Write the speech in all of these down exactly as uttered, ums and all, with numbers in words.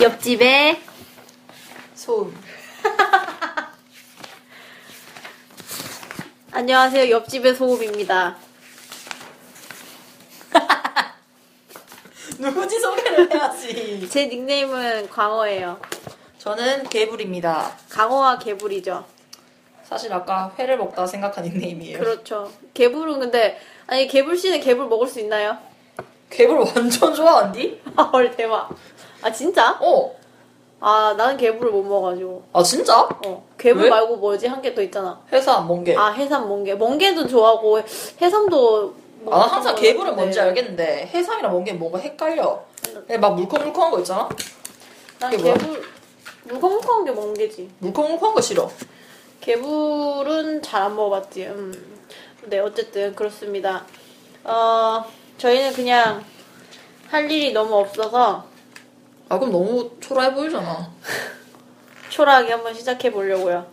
옆집에 소음. 안녕하세요. 옆집의 소음입니다. 누구지 소개를 해야지. 제 닉네임은 광어예요. 저는 개불입니다. 강어와 개불이죠. 사실 아까 회를 먹다 생각한 닉네임이에요. 그렇죠. 개불은 근데 아니 개불 씨는 개불 먹을 수 있나요? 개불 완전 좋아한디? 아, 헐 대박. 아 진짜? 어. 아 나는 개불을 못 먹어가지고. 아 진짜? 어 개불 왜? 말고 뭐지 한 개 더 있잖아. 해삼, 멍게. 아 해삼 멍게. 멍게도 좋아하고 해삼도. 아, 나 항상 개불은 뭔지 같은데. 알겠는데 해삼이랑 멍게 뭔가 헷갈려. 막 물컹물컹한 거 있잖아? 난 그게 뭐야? 개불 물컹물컹한 게 멍게지. 물컹물컹한 거 싫어. 개불은 잘 안 먹어봤지. 음. 네, 어쨌든 그렇습니다. 어, 저희는 그냥 할 일이 너무 없어서 아 그럼 너무 초라해 보이잖아. 초라하게 한번 시작해 보려고요.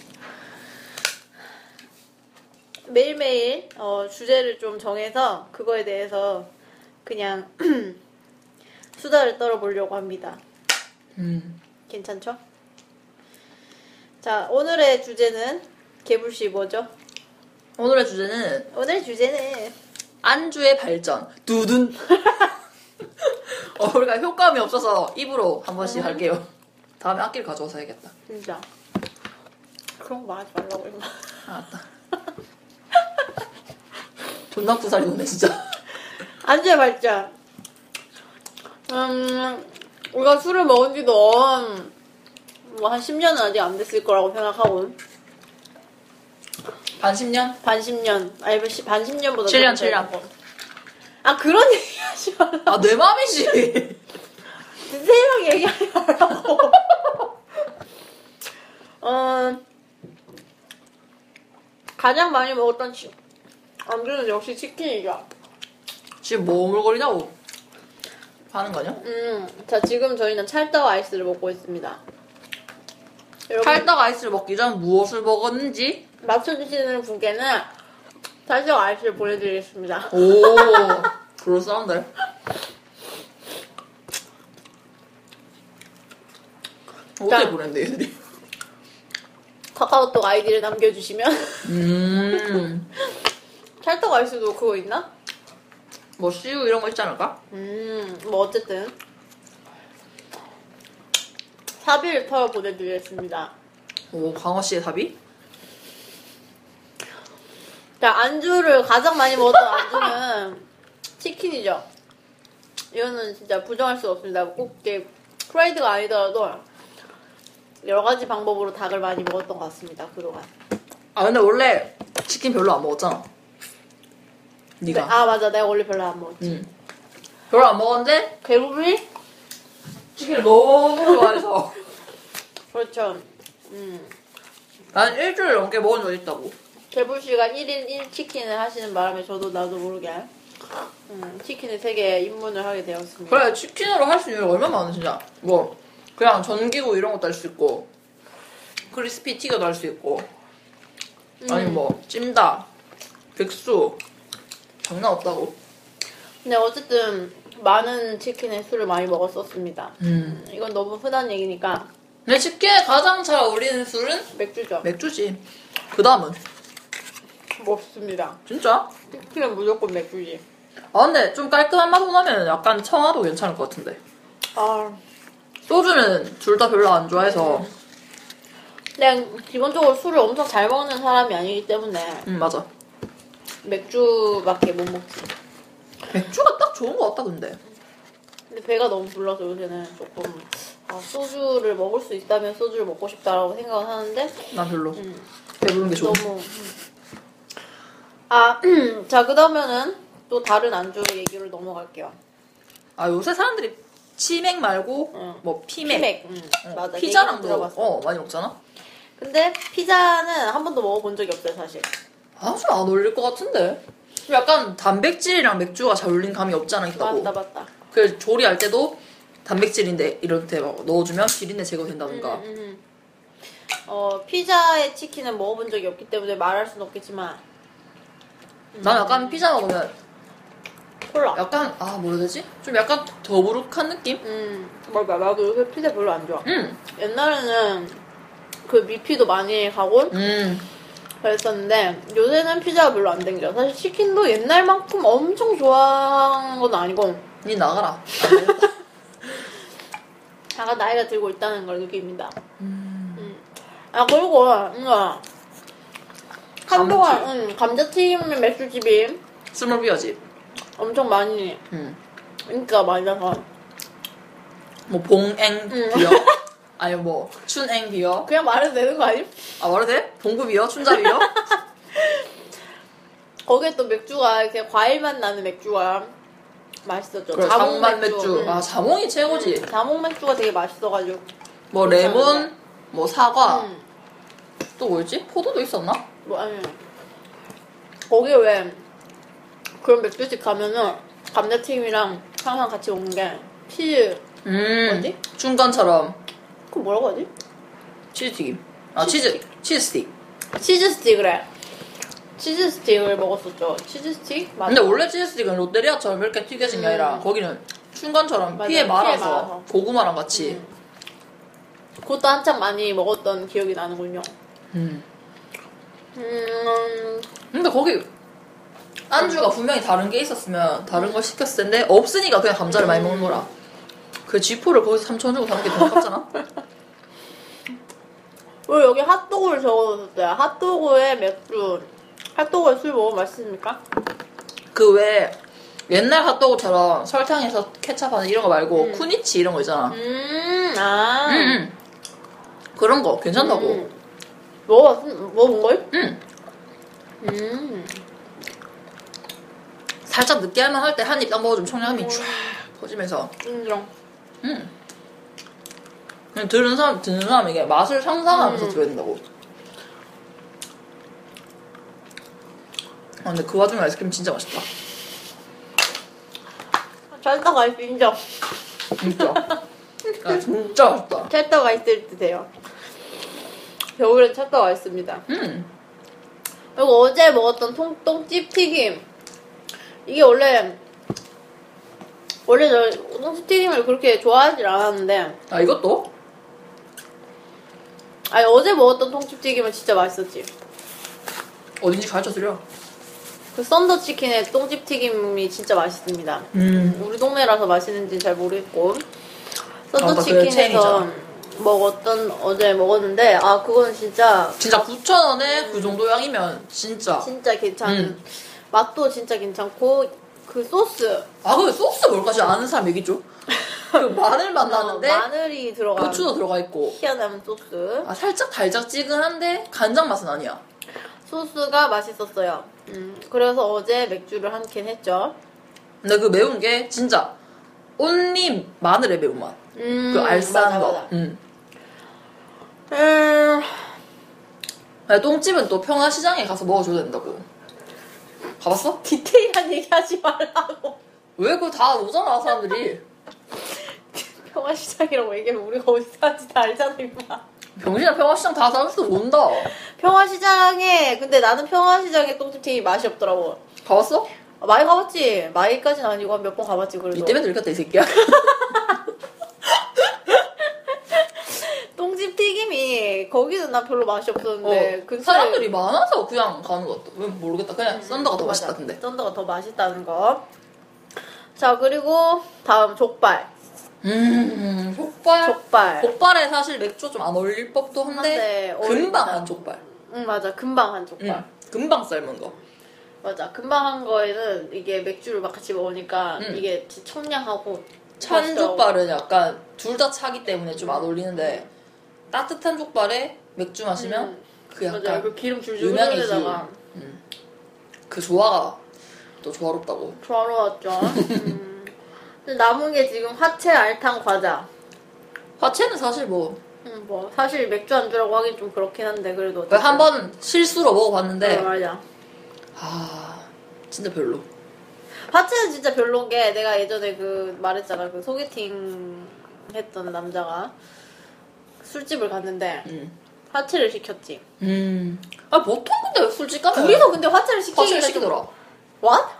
매일매일 어, 주제를 좀 정해서 그거에 대해서 그냥 수다를 떨어보려고 합니다. 음. 괜찮죠? 자, 오늘의 주제는 개불씨 뭐죠? 오늘의 주제는 오늘 주제는 안주의 발전. 두둔. 어, 우리가 효과음이 없어서 입으로 한 번씩 음. 할게요. 다음에 악기를 가져와서 해야겠다. 진짜 그런 거 말하지 말라고 임마. 알았다. 존나 구살이 오네 진짜. 안주의 발전. 음, 우리가 술을 먹은 지도 뭐 한 십 년은 아직 안 됐을 거라고 생각하고. 반 십 년? 반 십 년. 아니, 반 십 년보다. 칠 년, 칠 년. 아, 그런 얘기 하지 말라. 아, 내 맘이지. 세명 얘기하지 말라고. 어, 가장 많이 먹었던 치, 안주는 역시 치킨이죠. 지금 뭐 오물거리냐고 하는 거냐? 음, 자, 지금 저희는 찰떡 아이스를 먹고 있습니다. 여러분, 찰떡 아이스를 먹기 전 무엇을 먹었는지? 맞춰주시는 분께는 찰떡 아이스를 보내드리겠습니다. 오, 그럴싸한데? 어떻게 자. 보냈는데, 얘들이? 카카오톡 아이디를 남겨주시면. 음, 찰떡 아이스도 그거 있나? 뭐, 씨유 이런 거 있지 않을까? 음, 뭐 어쨌든 사비를 털어 보내드리겠습니다. 오, 강호씨의 답이? 자, 안주를 가장 많이 먹었던 안주는 치킨이죠. 이거는 진짜 부정할 수 없습니다. 꼭 이게 프라이드가 아니더라도 여러 가지 방법으로 닭을 많이 먹었던 것 같습니다. 그동안. 아, 근데 원래 치킨 별로 안 먹었잖아. 근데, 니가. 아 맞아, 내가 원래 별로 안 먹었지. 응. 별로 안 먹었는데, 개불이? 치킨을 너무 좋아해서. 그렇죠. 음. 난 일주일 넘게 먹은 적 있다고. 개불씨가 일 인 일 치킨을 하시는 바람에 저도 나도 모르게 음, 치킨을 세 개 입문을 하게 되었습니다. 그래, 치킨으로 할 수 있는 게 얼마나 많아, 진짜. 뭐, 그냥 전기구 이런 것도 할 수 있고, 크리스피 튀겨도 할 수 있고, 음. 아니 뭐, 찜닭, 백수, 장난 없다고. 근데 어쨌든 많은 치킨에 술을 많이 먹었었습니다. 음. 이건 너무 흔한 얘기니까 근데 치킨에 가장 잘 어울리는 술은 맥주죠. 맥주지. 그 다음은? 먹습니다. 진짜? 치킨은 무조건 맥주지. 아, 근데 좀 깔끔한 맛으로 나면 약간 청아도 괜찮을 것 같은데. 아, 소주는 둘 다 별로 안 좋아해서. 그냥 기본적으로 술을 엄청 잘 먹는 사람이 아니기 때문에 음, 맞아. 맥주밖에 못 먹지. 맥주가 딱 좋은 것 같다, 근데. 근데 배가 너무 불러서 요새는 조금 아, 소주를 먹을 수 있다면 소주를 먹고 싶다라고 생각을 하는데 난 별로. 음, 배부른 게 좋아. 너무 음. 아, 자 그러면은 또 다른 안주 얘기로 넘어갈게요. 아, 요새 사람들이 치맥 말고, 응. 뭐, 피맥. 피맥. 음, 어, 맞아. 피자랑도, 얘기는 들어봤어. 어, 많이 먹잖아? 근데 피자는 한 번도 먹어본 적이 없어요, 사실. 아, 좀 안 어울릴 것 같은데. 약간 단백질이랑 맥주가 잘 어울리는 감이 없지 않아 있다고. 맞다, 맞다. 그래서 조리할 때도 단백질인데 이럴 때 막 넣어주면 비린내 제거된다든가. 음, 음, 음. 어, 피자에 치킨은 먹어본 적이 없기 때문에 말할 순 없겠지만. 음. 난 약간 피자 먹으면 콜라. 약간 아 뭐라 해야 되지? 좀 약간 더부룩한 느낌? 음, 맞아. 나도 요새 피자 별로 안 좋아. 음. 옛날에는 그 미피도 많이 가고 음. 그랬었는데 요새는 피자가 별로 안 땡겨. 사실 치킨도 옛날만큼 엄청 좋아하는 건 아니고 니 나가라. 약간 나이가 들고 있다는 걸 느낍니다. 음. 음. 아 그리고 뭔가 한동안 응, 감자튀김 맥주집이 스몰 비어집. 엄청 많이 음. 인기가 많아서 뭐 봉앵 음. 비어. 아니 뭐 춘앵 비어. 그냥 말해도 되는 거 아님? 아 말해도 돼? 봉구 비어? 춘자 비어? 거기에 또 맥주가 이렇게 과일맛 나는 맥주가 맛있었죠. 그래, 자몽 장만 맥주. 맥주. 응. 아 자몽이 최고지. 응, 자몽 맥주가 되게 맛있어가지고. 뭐 괜찮은데. 레몬, 뭐 사과. 응. 또 뭐였지? 포도도 있었나? 뭐 아니. 거기 왜 그런 맥주집 가면은 감자튀김이랑 항상 같이 먹는 게 치즈 음. 뭐지? 춘간처럼 그거 뭐라고 하지? 치즈튀김. 아 치즈 치즈 치즈 스틱. 치즈 스틱을 치즈 스틱을 먹었었죠. 치즈 스틱? 맞아. 근데 원래 치즈 스틱은 롯데리아처럼 이렇게 튀겨진 게 음. 아니라 거기는 춘간처럼 맞아, 피에 피에 말아서 말아서. 고구마랑 같이. 음. 그것도 한참 많이 먹었던 기억이 나는군요. 음. 음, 근데 거기 안주가 분명히 다른 게 있었으면 다른 걸 시켰을 텐데 없으니까 그냥 감자를 많이 먹는 거라. 그 지포를 거기서 삼천 원 주고 사는 게 더 아깝잖아. 왜 여기 핫도그를 적어줬어요? 핫도그에 맥주, 핫도그에 술 먹으면 맛있습니까? 그 왜 옛날 핫도그처럼 설탕에서 케찹하는 이런 거 말고 음. 쿠니치 이런 거 있잖아. 음, 아. 음, 음. 그런 거 괜찮다고. 음. 먹어봤, 먹어본 거예요? 음. 음. 살짝 느끼할만 할 때 한 입 딱 먹어주면 청량함이 음. 쫙 퍼지면서. 인정. 음. 그냥 들은 사람, 듣는 사람에게 맛을 상상하면서 음. 들어야 된다고. 아, 근데 그 와중에 아이스크림 진짜 맛있다. 찰떡 아이스 인정. 진짜. 아, 진짜 맛있다. 찰떡 아이스를 드세요. 겨울엔 찰떡 아이스입니다. 음. 그리고 어제 먹었던 통, 똥집 튀김. 이게 원래, 원래 저 똥집 튀김을 그렇게 좋아하질 않았는데, 아, 이것도? 아니, 어제 먹었던 똥집 튀김은 진짜 맛있었지. 어딘지 가르쳐 드려. 그 썬더 치킨의 똥집 튀김이 진짜 맛있습니다. 음. 우리 동네라서 맛있는지 잘 모르겠고, 썬더 아, 그 치킨에서 체인이죠. 먹었던, 어제 먹었는데, 아, 그건 진짜, 진짜 구천 원에 그 정도 양이면 진짜. 진짜 괜찮은, 음. 맛도 진짜 괜찮고, 그 소스. 아, 근데 소스 뭘까지 아는 사람 얘기죠? 그 마늘 맛 어, 나는데 마늘이 들어간 고추도 들어가 있고. 희한한 소스. 아, 살짝 달짝지근한데 간장 맛은 아니야. 소스가 맛있었어요. 음, 그래서 어제 맥주를 한 캔 했죠. 근데 그 매운 게 진짜 온리 마늘의 매운맛. 음, 그 알싸한 맞아, 거. 맞아. 음. 음, 아니, 똥집은 또 평화시장에 가서 먹어줘야 된다고. 가봤어? 디테일한 얘기 하지 말라고. 왜 그거 다 오잖아, 사람들이. 평화시장이라고 얘기하면 우리가 어디 사는지 다 알잖아, 임마. 병신아, 평화시장 다 사람들 온다. 평화시장에, 근데 나는 평화시장에 똥집튀김이 맛이 없더라고. 가봤어? 아, 많이 가봤지. 많이까지는 아니고 한 몇 번 가봤지, 그래도. 이 때문에 들켰다, 이 새끼야. 똥집튀김이, 거기는 난 별로 맛이 없었는데. 어, 근처에- 사람들이 많아서 그냥 가는 것 같아. 왜 모르겠다. 그냥 썬더가 더 맛있다, 맞아. 근데. 썬더가 더 맛있다는 거. 자, 그리고 다음 족발. 음, 족발. 족발. 족발에 사실 맥주 좀 안 어울릴 법도 한데, 한데 금방 어울린다. 한 족발. 응, 맞아. 금방 한 족발. 응, 금방 삶은 거. 맞아. 금방 한 거에는 이게 맥주를 막 같이 먹으니까 음. 이게 청량하고 찬 맛있더라고. 족발은 약간 둘 다 차기 때문에 좀 안 어울리는데, 따뜻한 족발에 맥주 마시면 음. 그 약간 맞아. 그 기름 줄줄 유명의 흐르다가 음. 그 조화가 또 조화롭다고. 조화로웠죠. 음. 근데 남은 게 지금 화채 알탕 과자. 화채는 사실 뭐, 음, 뭐 사실 맥주 안주라고 하긴 좀 그렇긴 한데 그래도 한 번 실수로 먹어봤는데, 네, 맞아. 아, 진짜 별로. 화채는 진짜 별로인 게 내가 예전에 그 말했잖아. 그 소개팅 했던 남자가 술집을 갔는데 음. 화채를 시켰지. 음. 아, 보통 근데 술집 가면 둘이서 근데 화채를 시키기가 화채를 좀- 시키더라. What?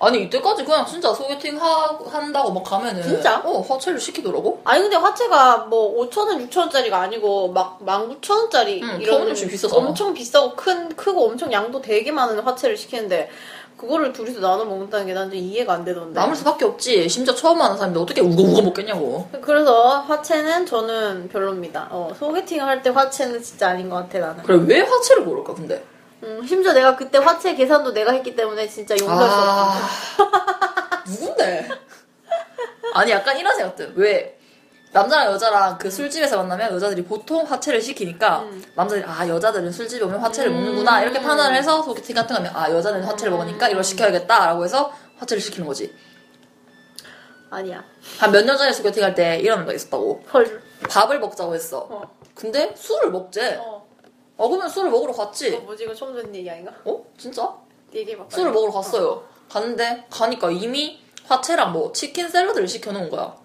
아니 이때까지 그냥 진짜 소개팅 하, 한다고 막 가면은 진짜? 어 화채를 시키더라고. 아니 근데 화채가 뭐 오천 원, 육천 원짜리가 아니고 막 만 구천 원짜리 응, 이런 엄청 비싸잖아. 엄청 비싸고 큰 크고 엄청 양도 되게 많은 화채를 시키는데 그거를 둘이서 나눠 먹는다는 게 난 좀 이해가 안 되던데. 남을 수밖에 없지. 심지어 처음 하는 사람인데 어떻게 우거우거 먹겠냐고. 그래서 화채는 저는 별로입니다. 어, 소개팅을 할 때 화채는 진짜 아닌 것 같아 나는. 그래 왜 화채를 고를까 근데? 음, 심지어 내가 그때 화채 계산도 내가 했기 때문에 진짜 용서할 수 아... 없어. 누군데? 아니 약간 이런 생각들. 왜 남자랑 여자랑 그 술집에서 만나면 여자들이 보통 화채를 시키니까 음. 남자들이 아 여자들은 술집에 오면 화채를 음. 먹는구나 이렇게 판단을 해서 소개팅 같은 거 하면 아 여자는 화채를 음. 먹으니까 이걸 시켜야겠다라고 해서 화채를 시키는 거지. 아니야. 한 몇 년 전에 소개팅 할 때 이런 남자가 있었다고. 헐. 밥을 먹자고 했어. 어. 근데 술을 먹재. 어. 어 그러면 술을 먹으러 갔지. 이거 뭐지 이거 처음 듣는 얘기 아닌가? 어? 진짜? 얘기해봐. 술을 먹으러 갔어요. 갔는데 가니까 이미 화채랑 뭐 치킨 샐러드를 시켜놓은 거야.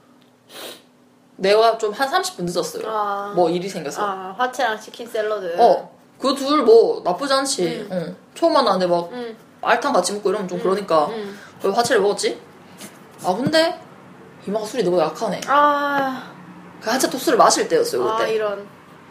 내가 좀 한 삼십 분 늦었어요. 아. 뭐 일이 생겨서. 아, 화채랑 치킨 샐러드. 어. 그 둘 뭐 나쁘지 않지. 음. 어. 처음 만났는데 막 응. 알탕 같이 먹고 이러면 좀 그러니까 응. 왜 화채를 먹었지? 아 근데 이마가 술이 너무 약하네. 아. 그 한참 또 술을 마실 때였어요 아, 그때. 이런.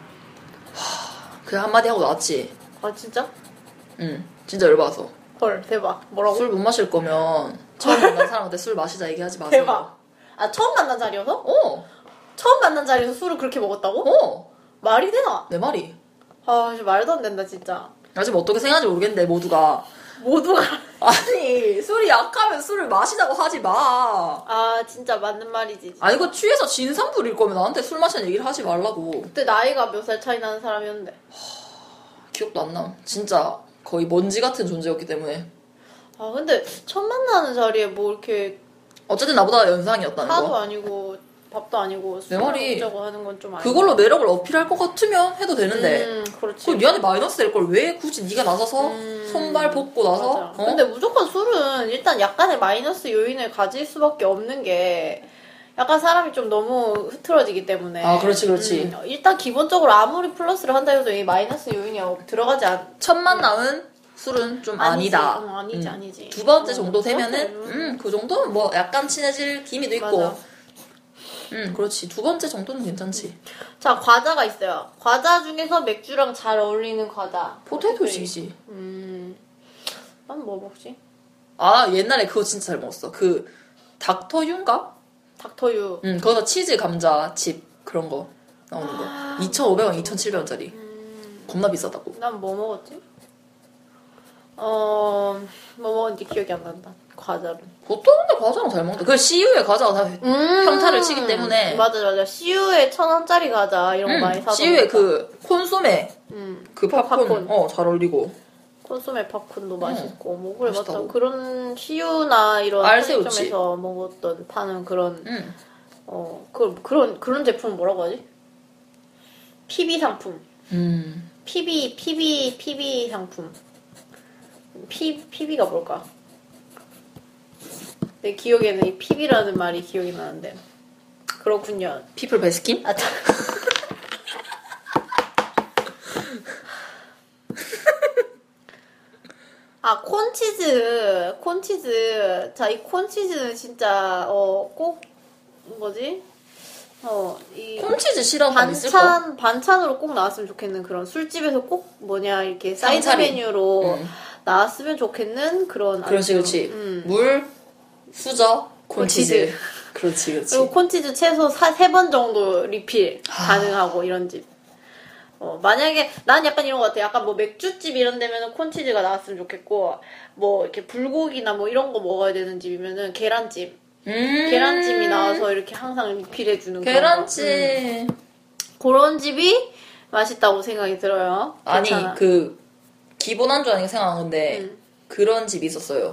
그 한마디 하고 나왔지. 아, 진짜? 응. 진짜 열받아서. 헐, 대박. 뭐라고? 술 못 마실 거면 처음 만난 사람한테 술 마시자 얘기하지 마세요. 대박. 아, 처음 만난 자리여서? 어. 처음 만난 자리에서 술을 그렇게 먹었다고? 어. 말이 되나? 내 말이. 아, 진짜 말도 안 된다, 진짜. 나 지금 어떻게 생각하는지 모르겠는데 모두가. 모두가. 아니 술이 약하면 술을 마시자고 하지 마. 아, 진짜 맞는 말이지. 아니 이거 취해서 진상 부릴 거면 나한테 술 마시는 얘기를 하지 말라고. 그때 나이가 몇 살 차이 나는 사람이었는데. 기억도 안 나. 진짜 거의 먼지 같은 존재였기 때문에. 아, 근데 첫 만나는 자리에 뭐 이렇게 어쨌든 나보다 연상이었다는 차도 거. 아니고 밥도 아니고 내 말이 술을 하는 건 좀 아니고. 그걸로 매력을 어필할 것 같으면 해도 되는데. 음, 그렇지. 그걸 니한테 마이너스 될 걸 왜 굳이 네가 나서서 음, 손발 벗고 나서. 맞아. 어? 근데 무조건 술은 일단 약간의 마이너스 요인을 가질 수밖에 없는 게 약간 사람이 좀 너무 흐트러지기 때문에. 아, 그렇지, 그렇지. 음, 일단 기본적으로 아무리 플러스를 한다 해도 이 마이너스 요인이 어- 들어가지 않. 첫 만남은 술은 좀 아니지. 아니다. 어, 아니지, 음. 아니지. 두 번째 어, 정도 되면은 그렇지. 음, 그 정도는 뭐 약간 친해질 기미도 있고. 맞아. 음, 그렇지. 두 번째 정도는 괜찮지. 자, 과자가 있어요. 과자 중에서 맥주랑 잘 어울리는 과자. 포테토식이지. 음, 난 뭐 먹지? 아, 옛날에 그거 진짜 잘 먹었어. 그 닥터유인가? 닥터유. 응, 거기서 치즈 감자 칩 그런 거 나오는 거. 아. 이천오백 원, 이천칠백 원짜리. 음, 겁나 비싸다고. 난 뭐 먹었지? 어, 뭐 먹었는지 기억이 안 난다. 과자를. 보통 근데 과자랑 잘 먹는다. 그 씨유의 과자가 다 음~ 평타를 치기 때문에. 맞아, 맞아. 씨유에 천 원짜리 과자 이런 거 응, 많이 사서. 씨유의 그 콘소메 음, 그 팝콘, 팝콘. 어, 잘 어울리고. 콘소메 팝콘도 맛있고. 뭐, 그래, 맞다. 맛있다고. 그런 씨유나 이런 알새우치. 편의점에서 먹었던, 파는 그런, 응. 어, 그, 그런, 그런 제품 뭐라고 하지? 피비 상품. 음. 피비, 피비, 피비 상품. 피, 피비가 뭘까? 내 기억에는 이 피비라는 말이 기억이 나는데. 그렇군요. 피플 베스킨? 아, 참. 아, 콘치즈. 콘치즈. 자, 이 콘치즈는 진짜, 어, 꼭, 뭐지? 어, 이. 콘치즈 싫어하는 사람 있을까? 반찬, 반찬으로 꼭 나왔으면 좋겠는 그런 술집에서 꼭 뭐냐, 이렇게 사이드 상차림. 메뉴로 음. 나왔으면 좋겠는 그런. 그렇지, 아주, 그렇지. 음. 물, 수저, 콘치즈. 콘치즈. 그렇지, 그렇지. 그리고 콘치즈 최소 세 번 정도 리필 아. 가능하고 이런 집. 어, 만약에, 난 약간 이런 것 같아. 약간 뭐 맥주집 이런 데면은 콘치즈가 나왔으면 좋겠고, 뭐 이렇게 불고기나 뭐 이런 거 먹어야 되는 집이면은 계란찜. 음. 계란찜이 나와서 이렇게 항상 리필해주는 그런 계란찜. 거. 음. 그런 집이 맛있다고 생각이 들어요. 아니, 괜찮아. 그, 기본 안주 아니가 생각하는데, 음. 그런 집이 있었어요.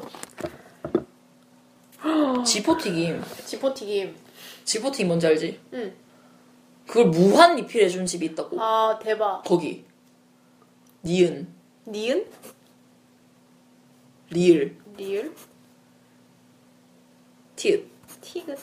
지포튀김. 지포튀김. 지포튀김 뭔지 알지? 응. 그걸 무한 리필해준 집이 있다고. 아, 대박. 거기. 니은. 니은? 리을. 리을? 티읕. 티그.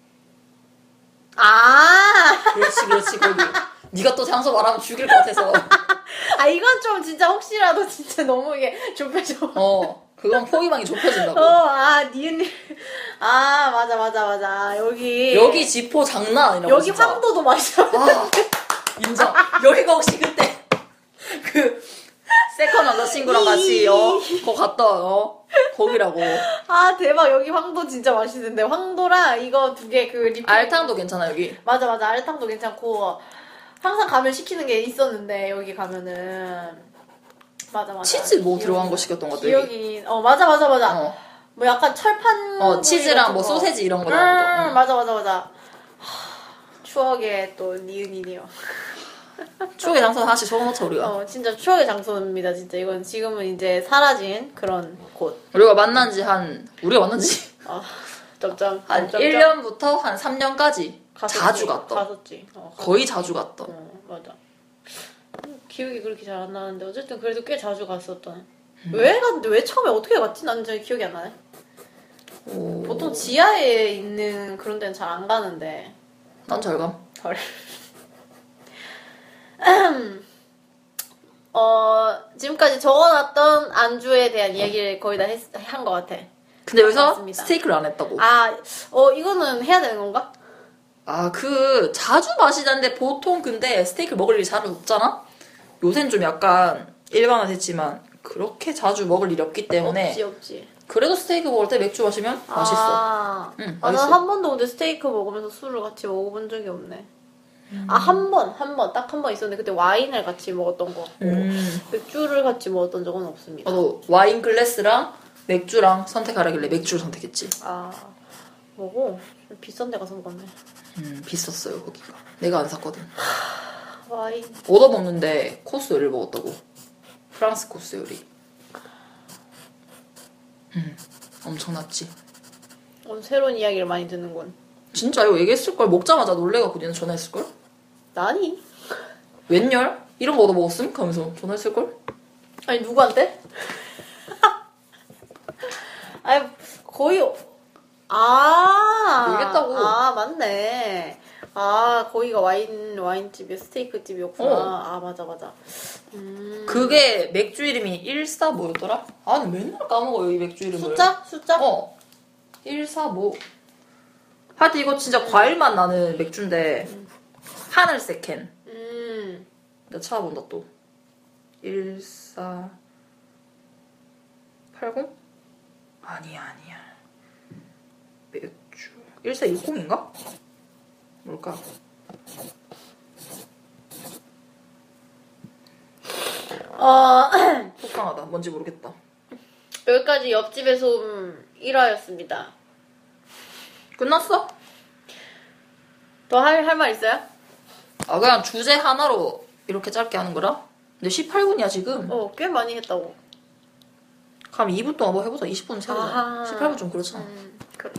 아! 그렇지, 그렇지, 거기. 네가 또 장소 말하면 죽일 것 같아서. 아, 이건 좀 진짜 혹시라도 진짜 너무 이게 좁혀져. 어. 그건 포기방이 좁혀진다고. 어, 아, 니은님. 아, 맞아, 맞아, 맞아. 여기. 여기 지포 장난 아니라고. 여기 진짜. 황도도 맛있어. 아, 인정. 여기가 혹시 그때 그 세컨 남자친구랑 같이 어 거 갔다 어 거기라고. 아, 대박. 여기 황도 진짜 맛있는데. 황도랑 이거 두 개 그 리필. 알탕도 괜찮아 여기. 맞아, 맞아. 알탕도 괜찮고. 항상 가면 시키는 게 있었는데, 여기 가면은. 맞아, 맞아. 치즈 뭐 기억이, 들어간 거 시켰던 것도 기억이. 어, 맞아, 맞아, 맞아. 어. 뭐 약간 철판. 어 치즈랑 뭐 같은 거. 소세지 이런 거 음, 나온 거. 맞아, 맞아, 맞아. 하, 추억의 또 니은이네요. 추억의 장소 하나씩 적어놓자 우리가. 어, 진짜 추억의 장소입니다, 진짜. 이건 지금은 이제 사라진 그런 곳. 우리가 만난 지 한 우리가 만난 지 아, 점점. 한 점점 일 년부터 한 삼 년까지 갔었지, 자주 갔다. 갔었지. 어, 거의 자주 갔다. 어, 맞아. 기억이 그렇게 잘 안 나는데 어쨌든 그래도 꽤 자주 갔었던. 음. 왜 갔는데 왜 처음에 어떻게 갔지? 나는 잘 기억이 안 나네. 오. 보통 지하에 있는 그런 데는 잘 안 가는데. 난 절감. 덜. 어, 지금까지 적어놨던 안주에 대한 이야기를 거의 다 한 것 같아. 근데 여기서 맞습니다. 스테이크를 안 했다고. 아, 어, 이거는 해야 되는 건가? 아, 그, 자주 마시는데 보통 근데 스테이크 먹을 일이 잘 없잖아? 요새는 좀 약간 일반화됐지만, 그렇게 자주 먹을 일이 없기 때문에. 없지, 없지. 그래도 스테이크 먹을 때 맥주 마시면 맛있어. 아, 응, 아, 맛있어. 난 한 번도 근데 스테이크 먹으면서 술을 같이 먹어본 적이 없네. 아, 한 번, 한 번, 딱 한 번 있었는데, 그때 와인을 같이 먹었던 것 같고, 음. 맥주를 같이 먹었던 적은 없습니다. 나도 와인 글래스랑 맥주랑 선택하라길래 맥주를 선택했지. 아, 뭐고? 비싼 데 가서 먹었네. 음, 비쌌어요, 거기가. 내가 안 샀거든. 와인. 얻어먹는데 코스 요리를 먹었다고. 프랑스 코스 요리. 음, 엄청났지. 오늘 새로운 이야기를 많이 듣는군. 진짜 이거 얘기했을걸? 먹자마자 놀래갖고 니는 전화했을걸? 나니? 웬열? 이런 거 얻어먹었음? 하면서 전화했을걸? 아니, 누구한테? 아니, 거의, 아. 얘기했다고. 아, 맞네. 아, 거기가 와인, 와인집이 스테이크 집이었구나. 어. 아, 맞아, 맞아. 음. 그게 맥주 이름이 일사 뭐였더라? 아니 맨날 까먹어요 이 맥주 이름을. 숫자? 숫자? 어. 일사오. 하여튼 이거 진짜 과일맛 나는 맥주인데 하늘색 캔. 음. 내가 찾아본다 또. 일사팔공? 아니야 아니야. 맥주 일사육공인가? 뭘까? 어, 속상하다. 뭔지 모르겠다. 여기까지 옆집의 소음 일 화였습니다. 끝났어? 더 할, 할 말 있어요? 아 그냥 주제 하나로 이렇게 짧게 하는 거라? 근데 십팔 분이야 지금. 어, 꽤 많이 했다고. 그럼 이 분 동안 뭐 해보자. 이십 분 채우자. 아하. 십팔 분 좀 그렇잖아. 음, 그래.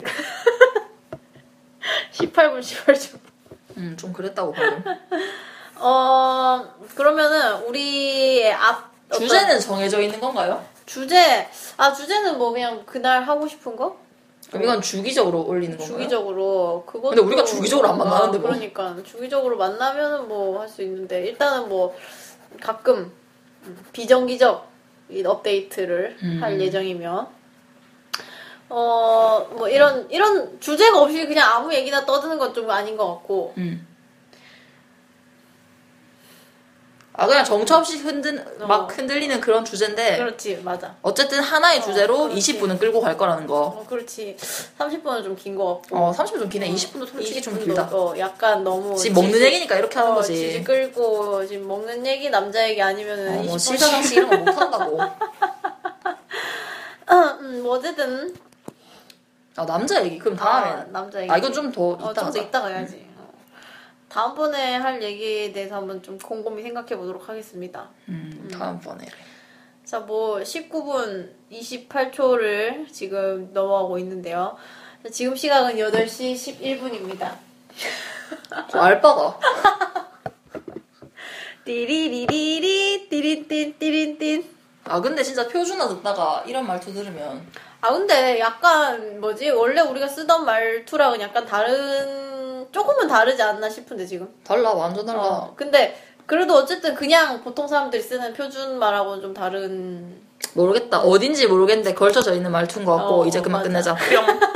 십팔 분, 십팔 분. 음, 좀 그랬다고 방금. 어, 그러면은, 우리의 앞, 어떤 주제는 정해져 있는 건가요? 주제, 아, 주제는 뭐 그냥 그날 하고 싶은 거? 그럼 이건 주기적으로 올리는 건가요? 주기적으로. 그것도. 근데 우리가 주기적으로 안 만나는데 아, 뭐. 그러니까. 주기적으로 만나면은 뭐 할 수 있는데, 일단은 뭐, 가끔, 비정기적 이 업데이트를 음. 할 예정이며, 어, 뭐 이런, 이런 주제가 없이 그냥 아무 얘기나 떠드는 건 좀 아닌 것 같고, 음. 아 그냥 정처 없이 흔든 어. 막 흔들리는 그런 주제인데 그렇지, 맞아. 어쨌든 하나의 어, 주제로 그렇지. 이십 분은 끌고 갈 거라는 거. 어, 그렇지. 삼십 분은 좀 긴 것 같고. 어 삼십 분 좀 기네. 이십 분도 솔직히 좀 이십 분도, 길다. 어, 약간 너무. 지금 먹는 지지- 얘기니까 이렇게 하는 어, 거지. 지지 끌고, 지금 먹는 얘기, 남자 얘기 아니면은. 어, 뭐 이십 분씩. 실사상식 이런 거 못한다고. 음, 뭐 어쨌든. 아 남자 얘기 그럼 다음엔. 아, 남자 얘기. 아 이건 좀 더 어, 이따 좀 더 하자. 이따가 해야지. 어. 다음번에 할 얘기에 대해서 한번 좀 곰곰이 생각해 보도록 하겠습니다. 음 다음번에. 자, 뭐 십구 분 이십팔 초를 지금 넘어가고 있는데요. 자, 지금 시각은 여덟 시 십일 분입니다. 저 알바가. 띠리리리리 띠린띠 띠린띠. 아 근데 진짜 표준어 듣다가 이런 말투 들으면 아 근데 약간 뭐지? 원래 우리가 쓰던 말투랑은 약간 다른 조금은 다르지 않나 싶은데 지금. 달라 완전 달라. 어, 근데 그래도 어쨌든 그냥 보통 사람들이 쓰는 표준 말하고는 좀 다른 모르겠다. 어딘지 모르겠는데 걸쳐져 있는 말투인 것 같고 어, 이제 그만 맞아. 끝내자. 뿅.